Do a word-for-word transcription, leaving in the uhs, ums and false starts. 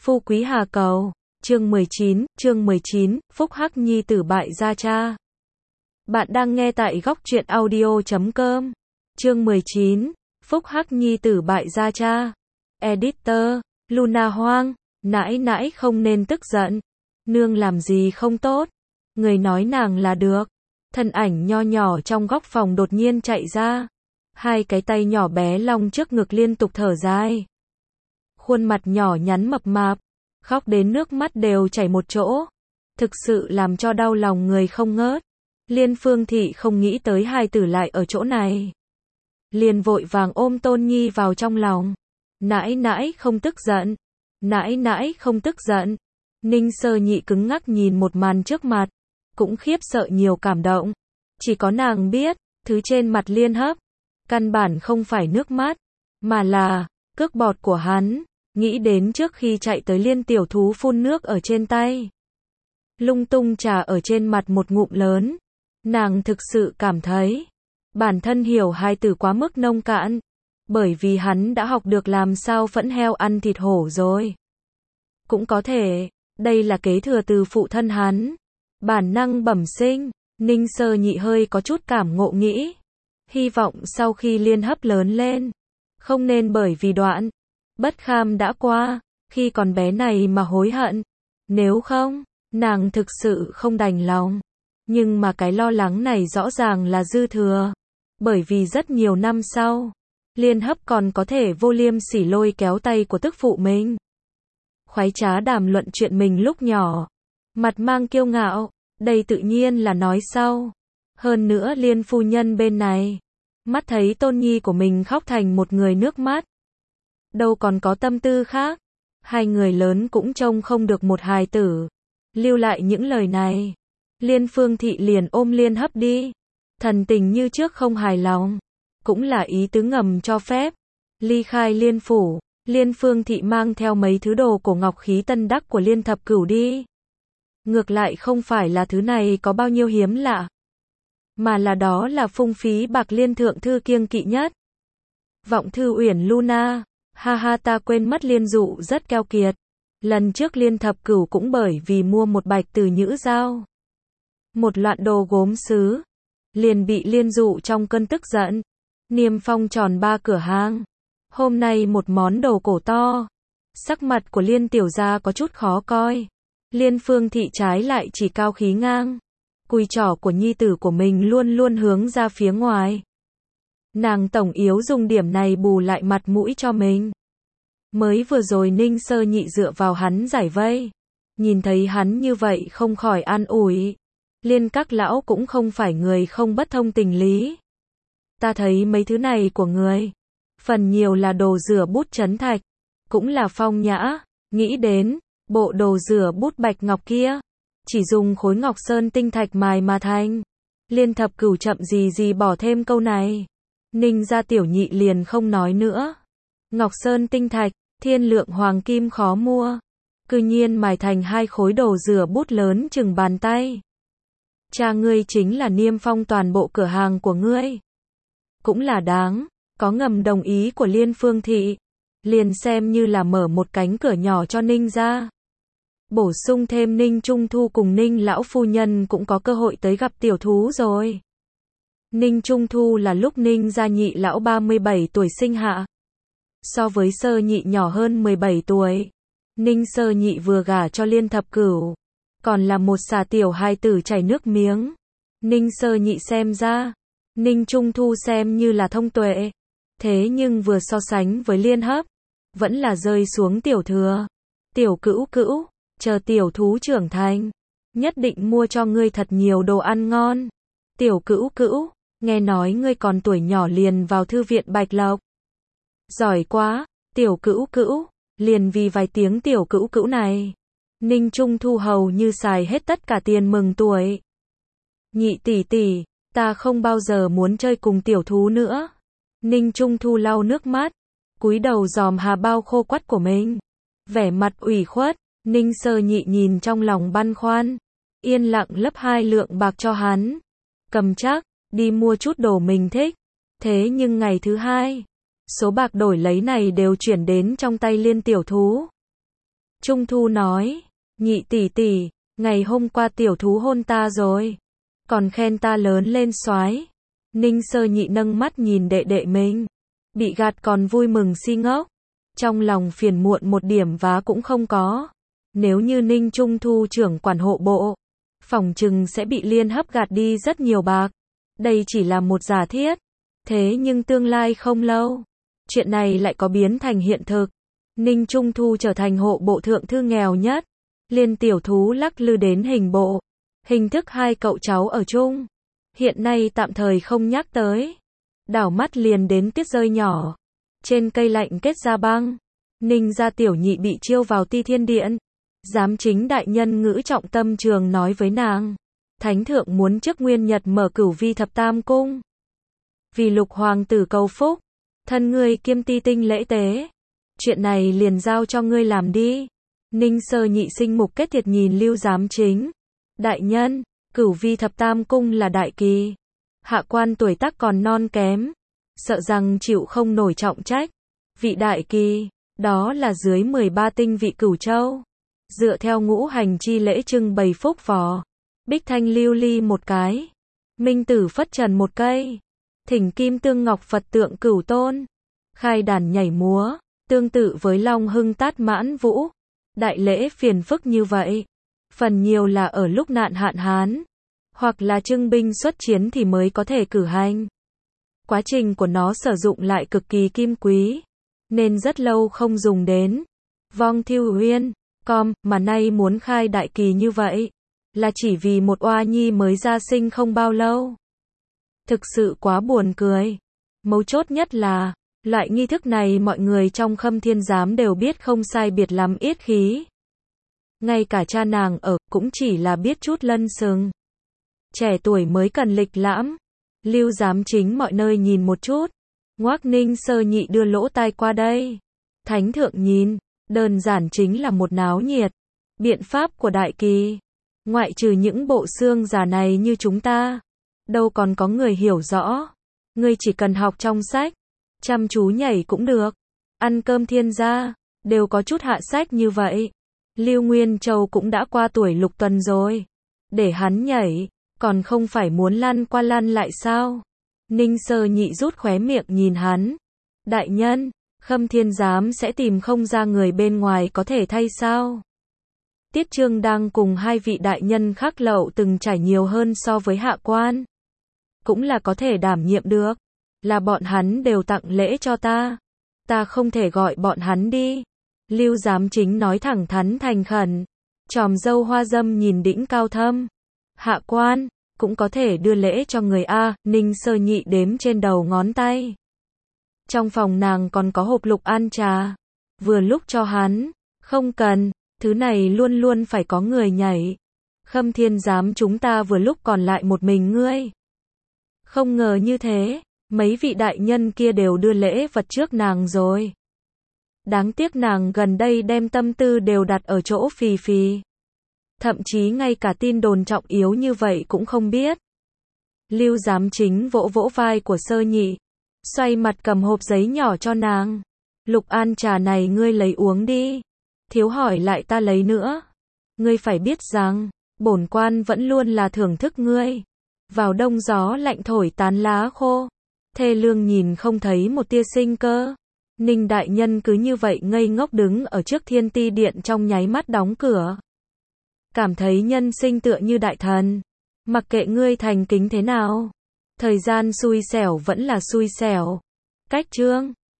Phu Quý Hà Cầu, chương mười chín, chương mười chín, Phúc Hắc nhi tử bại gia cha. Bạn đang nghe tại góc truyện audio chấm com. Chương mười chín, Phúc Hắc nhi tử bại gia cha. Editor, Luna Hoang, nãi nãi không nên tức giận. Nương làm gì không tốt. Người nói nàng là được. Thân ảnh nho nhỏ trong góc phòng đột nhiên chạy ra. Hai cái tay nhỏ bé long trước ngực liên tục thở dài. Khuôn mặt nhỏ nhắn mập mạp, khóc đến nước mắt đều chảy một chỗ. Thực sự làm cho đau lòng người không ngớt. Liên Phương Thị không nghĩ tới hai tử lại ở chỗ này. Liền vội vàng ôm Tôn Nhi vào trong lòng. Nãi nãi không tức giận. Nãi nãi không tức giận. Ninh Sơ Nhị cứng ngắc nhìn một màn trước mặt. Cũng khiếp sợ nhiều cảm động. Chỉ có nàng biết, thứ trên mặt Liên Hấp. Căn bản không phải nước mắt. Mà là, cước bọt của hắn. Nghĩ đến trước khi chạy tới Liên tiểu thú phun nước ở trên tay. Lung tung trà ở trên mặt một ngụm lớn. Nàng thực sự cảm thấy. Bản thân hiểu hai từ quá mức nông cạn. Bởi vì hắn đã học được làm sao phẫn heo ăn thịt hổ rồi. Cũng có thể, đây là kế thừa từ phụ thân hắn. Bản năng bẩm sinh, Ninh Sơ Nhị hơi có chút cảm ngộ nghĩ. Hy vọng sau khi Liên Hấp lớn lên. Không nên bởi vì đoạn. Bất kham đã qua, khi còn bé này mà hối hận. Nếu không, nàng thực sự không đành lòng. Nhưng mà cái lo lắng này rõ ràng là dư thừa. Bởi vì rất nhiều năm sau, Liên Hấp còn có thể vô liêm sỉ lôi kéo tay của tức phụ mình. Khoái trá đàm luận chuyện mình lúc nhỏ. Mặt mang kiêu ngạo, đây tự nhiên là nói sau. Hơn nữa Liên phu nhân bên này, mắt thấy Tôn Nhi của mình khóc thành một người nước mắt. Đâu còn có tâm tư khác. Hai người lớn cũng trông không được một hài tử. Lưu lại những lời này. Liên Phương Thị liền ôm Liên Hấp đi. Thần tình như trước không hài lòng. Cũng là ý tứ ngầm cho phép. Ly khai Liên phủ. Liên Phương Thị mang theo mấy thứ đồ cổ ngọc khí tân đắc của Liên Thập Cửu đi. Ngược lại không phải là thứ này có bao nhiêu hiếm lạ. Mà là đó là phung phí bạc Liên thượng thư kiêng kỵ nhất. Vọng thư Uyển Luna. Ha ha, ta quên mất Liên dụ rất keo kiệt. Lần trước Liên Thập Cửu cũng bởi vì mua một bạch từ nhữ dao. Một loạt đồ gốm sứ. Liền bị Liên dụ trong cơn tức giận. Niêm phong tròn ba cửa hàng. Hôm nay một món đồ cổ to. Sắc mặt của Liên tiểu gia có chút khó coi. Liên Phương Thị trái lại chỉ cao khí ngang. Cùi trỏ của nhi tử của mình luôn luôn hướng ra phía ngoài. Nàng tổng yếu dùng điểm này bù lại mặt mũi cho mình. Mới vừa rồi Ninh Sơ Nhị dựa vào hắn giải vây. Nhìn thấy hắn như vậy không khỏi an ủi. Liên các lão cũng không phải người không bất thông tình lý. Ta thấy mấy thứ này của người. Phần nhiều là đồ rửa bút trấn thạch. Cũng là phong nhã. Nghĩ đến, bộ đồ rửa bút bạch ngọc kia. Chỉ dùng khối ngọc sơn tinh thạch mài mà thành. Liên Thập Cửu chậm gì gì bỏ thêm câu này. Ninh gia tiểu nhị liền không nói nữa. Ngọc sơn tinh thạch, thiên lượng hoàng kim khó mua. Cư nhiên mài thành hai khối đồ rửa bút lớn chừng bàn tay. Cha ngươi chính là niêm phong toàn bộ cửa hàng của ngươi. Cũng là đáng, có ngầm đồng ý của Liên Phương Thị. Liền xem như là mở một cánh cửa nhỏ cho Ninh gia. Bổ sung thêm Ninh Trung Thu cùng Ninh lão phu nhân cũng có cơ hội tới gặp tiểu thú rồi. Ninh Trung Thu là lúc Ninh gia nhị lão ba mươi bảy tuổi sinh hạ. So với Sơ Nhị nhỏ hơn mười bảy tuổi. Ninh Sơ Nhị vừa gả cho Liên Thập Cửu. Còn là một xà tiểu hai tử chảy nước miếng. Ninh Sơ Nhị xem ra. Ninh Trung Thu xem như là thông tuệ. Thế nhưng vừa so sánh với Liên Hấp. Vẫn là rơi xuống tiểu thừa. Tiểu Cữu Cữu. Chờ tiểu thú trưởng thành. Nhất định mua cho ngươi thật nhiều đồ ăn ngon. Tiểu Cữu Cữu. Nghe nói ngươi còn tuổi nhỏ liền vào thư viện Bạch Lộc. Giỏi quá, tiểu Cữu Cữu. Liền vì vài tiếng tiểu Cữu Cữu này. Ninh Trung Thu hầu như xài hết tất cả tiền mừng tuổi. Nhị tỷ tỷ, ta không bao giờ muốn chơi cùng tiểu thú nữa. Ninh Trung Thu lau nước mắt. Cúi đầu dòm hà bao khô quắt của mình. Vẻ mặt ủy khuất. Ninh Sơ Nhị nhìn trong lòng băn khoăn. Yên lặng lấp hai lượng bạc cho hắn. Cầm chắc. Đi mua chút đồ mình thích. Thế nhưng ngày thứ hai, số bạc đổi lấy này đều chuyển đến trong tay Liên tiểu thú. Trung Thu nói, nhị tỷ tỷ, ngày hôm qua tiểu thú hôn ta rồi, còn khen ta lớn lên soái. Ninh Sơ Nhị nâng mắt nhìn đệ đệ mình, bị gạt còn vui mừng si ngốc, trong lòng phiền muộn một điểm vá cũng không có. Nếu như Ninh Trung Thu trưởng quản hộ bộ, phỏng chừng sẽ bị Liên Hấp gạt đi rất nhiều bạc. Đây chỉ là một giả thiết, thế nhưng tương lai không lâu, chuyện này lại có biến thành hiện thực. Ninh Trung Thu trở thành hộ bộ thượng thư nghèo nhất, Liên tiểu thú lắc lư đến hình bộ, hình thức hai cậu cháu ở chung. Hiện nay tạm thời không nhắc tới, đảo mắt liền đến Tuyết Rơi nhỏ, trên cây lạnh kết ra băng. Ninh gia tiểu nhị bị chiêu vào Ti Thiên Điện, giám chính đại nhân ngữ trọng tâm trường nói với nàng, thánh thượng muốn trước nguyên nhật mở Cửu Vi thập tam cung, vì lục hoàng tử cầu phúc, thân ngươi kiêm ti tinh lễ tế, chuyện này liền giao cho ngươi làm đi. Ninh Sơ Nhị sinh mục kết thiệt nhìn Lưu giám chính, đại nhân, Cửu Vi thập tam cung là đại kỳ, hạ quan tuổi tác còn non kém, sợ rằng chịu không nổi trọng trách. Vị đại kỳ, đó là dưới mười ba tinh vị cửu châu, dựa theo ngũ hành chi lễ trưng bày phúc vò, bích thanh lưu ly một cái, minh tử phất trần một cây, thỉnh kim tương ngọc Phật tượng cửu tôn, khai đàn nhảy múa, tương tự với long hưng tát mãn vũ. Đại lễ phiền phức như vậy, phần nhiều là ở lúc nạn hạn hán, hoặc là trưng binh xuất chiến thì mới có thể cử hành. Quá trình của nó sử dụng lại cực kỳ kim quý, nên rất lâu không dùng đến. Vong Thiêu Uyên, com, mà nay muốn khai đại kỳ như vậy, là chỉ vì một oa nhi mới ra sinh không bao lâu. Thực sự quá buồn cười. Mấu chốt nhất là, loại nghi thức này mọi người trong Khâm Thiên Giám đều biết không sai biệt lắm yết khí. Ngay cả cha nàng ở, cũng chỉ là biết chút lân sừng. Trẻ tuổi mới cần lịch lãm. Lưu giám chính mọi nơi nhìn một chút. Ngoác Ninh Sơ Nhị đưa lỗ tai qua đây. Thánh thượng nhìn, đơn giản chính là một náo nhiệt. Biện pháp của đại kỳ, ngoại trừ những bộ xương già này như chúng ta, đâu còn có người hiểu rõ. Ngươi chỉ cần học trong sách, chăm chú nhảy cũng được. Ăn cơm thiên gia, đều có chút hạ sách như vậy. Lưu Nguyên Châu cũng đã qua tuổi lục tuần rồi. Để hắn nhảy, còn không phải muốn lăn qua lăn lại sao? Ninh Sơ Nhị rút khóe miệng nhìn hắn. Đại nhân, Khâm Thiên Giám sẽ tìm không ra người bên ngoài có thể thay sao? Tiết Trương đang cùng hai vị đại nhân khác lậu từng trải nhiều hơn so với hạ quan. Cũng là có thể đảm nhiệm được. Là bọn hắn đều tặng lễ cho ta. Ta không thể gọi bọn hắn đi. Lưu giám chính nói thẳng thắn thành khẩn. Tròm dâu hoa dâm nhìn đĩnh cao thâm. Hạ quan, cũng có thể đưa lễ cho người A. Ninh Sơ Nhị đếm trên đầu ngón tay. Trong phòng nàng còn có hộp lục an trà. Vừa lúc cho hắn. Không cần, thứ này luôn luôn phải có người nhảy. Khâm Thiên Giám chúng ta vừa lúc còn lại một mình ngươi. Không ngờ như thế, mấy vị đại nhân kia đều đưa lễ vật trước nàng rồi. Đáng tiếc nàng gần đây đem tâm tư đều đặt ở chỗ Phì Phì. Thậm chí ngay cả tin đồn trọng yếu như vậy cũng không biết. Lưu giám chính vỗ vỗ vai của Sơ Nhị, xoay mặt cầm hộp giấy nhỏ cho nàng. Lục an trà này ngươi lấy uống đi. Thiếu hỏi lại ta lấy nữa. Ngươi phải biết rằng, bổn quan vẫn luôn là thưởng thức ngươi. Vào đông gió lạnh thổi tán lá khô. Thê lương nhìn không thấy một tia sinh cơ. Ninh đại nhân cứ như vậy ngây ngốc đứng ở trước Thiên Ti Điện trong nháy mắt đóng cửa. Cảm thấy nhân sinh tựa như đại thần. Mặc kệ ngươi thành kính thế nào. Thời gian xui xẻo vẫn là xui xẻo. Cách chương